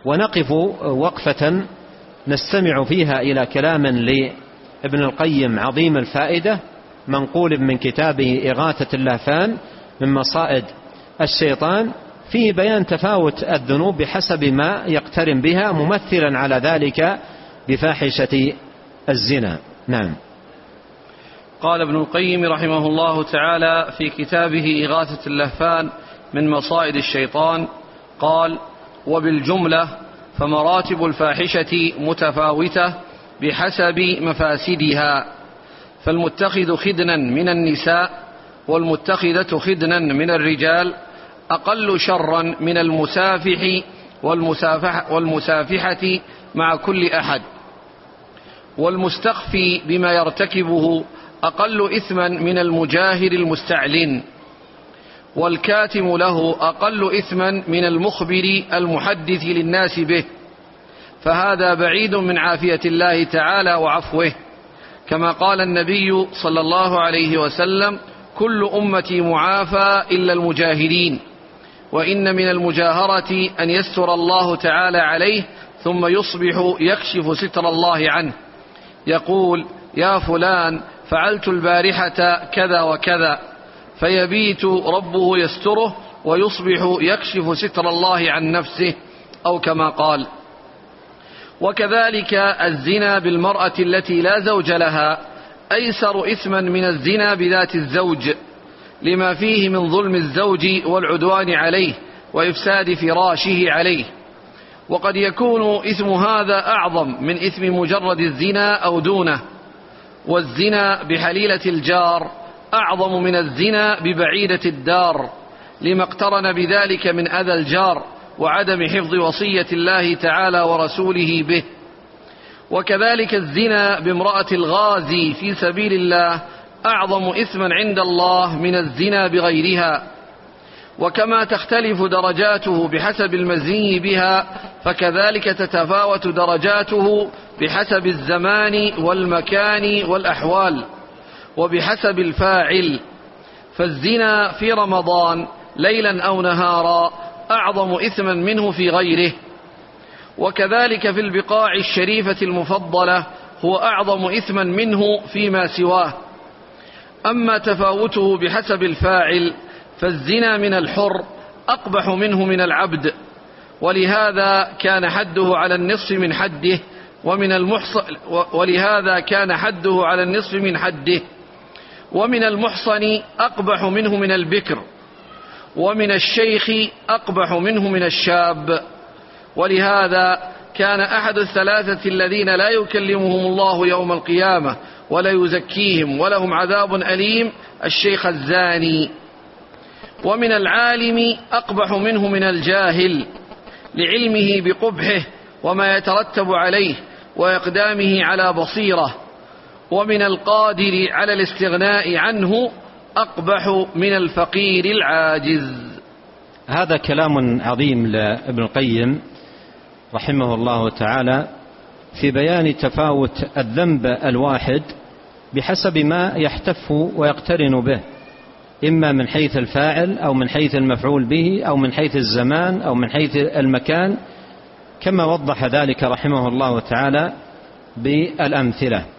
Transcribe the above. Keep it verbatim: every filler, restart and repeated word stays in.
ونقف وقفة نستمع فيها إلى كلام لابن القيم عظيم الفائدة منقول من كتابه إغاثة اللهفان من مصائد الشيطان، فيه بيان تفاوت الذنوب بحسب ما يقترن بها، ممثلا على ذلك بفاحشة الزنا. نعم. قال ابن القيم رحمه الله تعالى في كتابه إغاثة اللهفان من مصائد الشيطان قال: وبالجملة فمراتب الفاحشة متفاوتة بحسب مفاسدها، فالمتخذ خدنا من النساء والمتخذة خدنا من الرجال أقل شرا من المسافح والمسافح والمسافحة مع كل أحد، والمستخفي بما يرتكبه أقل إثما من المجاهر المستعلن، والكاتم له أقل إثما من المخبر المحدث للناس به، فهذا بعيد من عافية الله تعالى وعفوه، كما قال النبي صلى الله عليه وسلم: كل أمتي معافى إلا المجاهرين، وإن من المجاهرة أن يستر الله تعالى عليه ثم يصبح يكشف ستر الله عنه، يقول: يا فلان فعلت البارحة كذا وكذا، فيبيت ربه يستره ويصبح يكشف ستر الله عن نفسه، أو كما قال. وكذلك الزنا بالمرأة التي لا زوج لها أيسر إثما من الزنا بذات الزوج، لما فيه من ظلم الزوج والعدوان عليه وإفساد فراشه عليه، وقد يكون إثم هذا أعظم من إثم مجرد الزنا أو دونه. والزنا بحليلة الجار أعظم من الزنا ببعيدة الدار، لما اقترن بذلك من أذى الجار وعدم حفظ وصية الله تعالى ورسوله به. وكذلك الزنا بامرأة الغازي في سبيل الله أعظم إثما عند الله من الزنا بغيرها. وكما تختلف درجاته بحسب المزني بها، فكذلك تتفاوت درجاته بحسب الزمان والمكان والأحوال وبحسب الفاعل. فالزنا في رمضان ليلا أو نهارا أعظم إثما منه في غيره، وكذلك في البقاع الشريفة المفضلة هو أعظم إثما منه فيما سواه. أما تفاوته بحسب الفاعل فالزنا من الحر أقبح منه من العبد، ولهذا كان حده على النصف من حده، ومن المحصن ولهذا كان حده على النصف من حده ومن المحصن أقبح منه من البكر، ومن الشيخ أقبح منه من الشاب. ولهذا كان أحد الثلاثة الذين لا يكلمهم الله يوم القيامة ولا يزكيهم ولهم عذاب أليم الشيخ الزاني. ومن العالم أقبح منه من الجاهل، لعلمه بقبحه وما يترتب عليه وإقدامه على بصيرة. ومن القادر على الاستغناء عنه أقبح من الفقير العاجز. هذا كلام عظيم لابن القيم رحمه الله تعالى في بيان تفاوت الذنب الواحد بحسب ما يحتف ويقترن به، إما من حيث الفاعل أو من حيث المفعول به أو من حيث الزمان أو من حيث المكان، كما وضح ذلك رحمه الله تعالى بالأمثلة.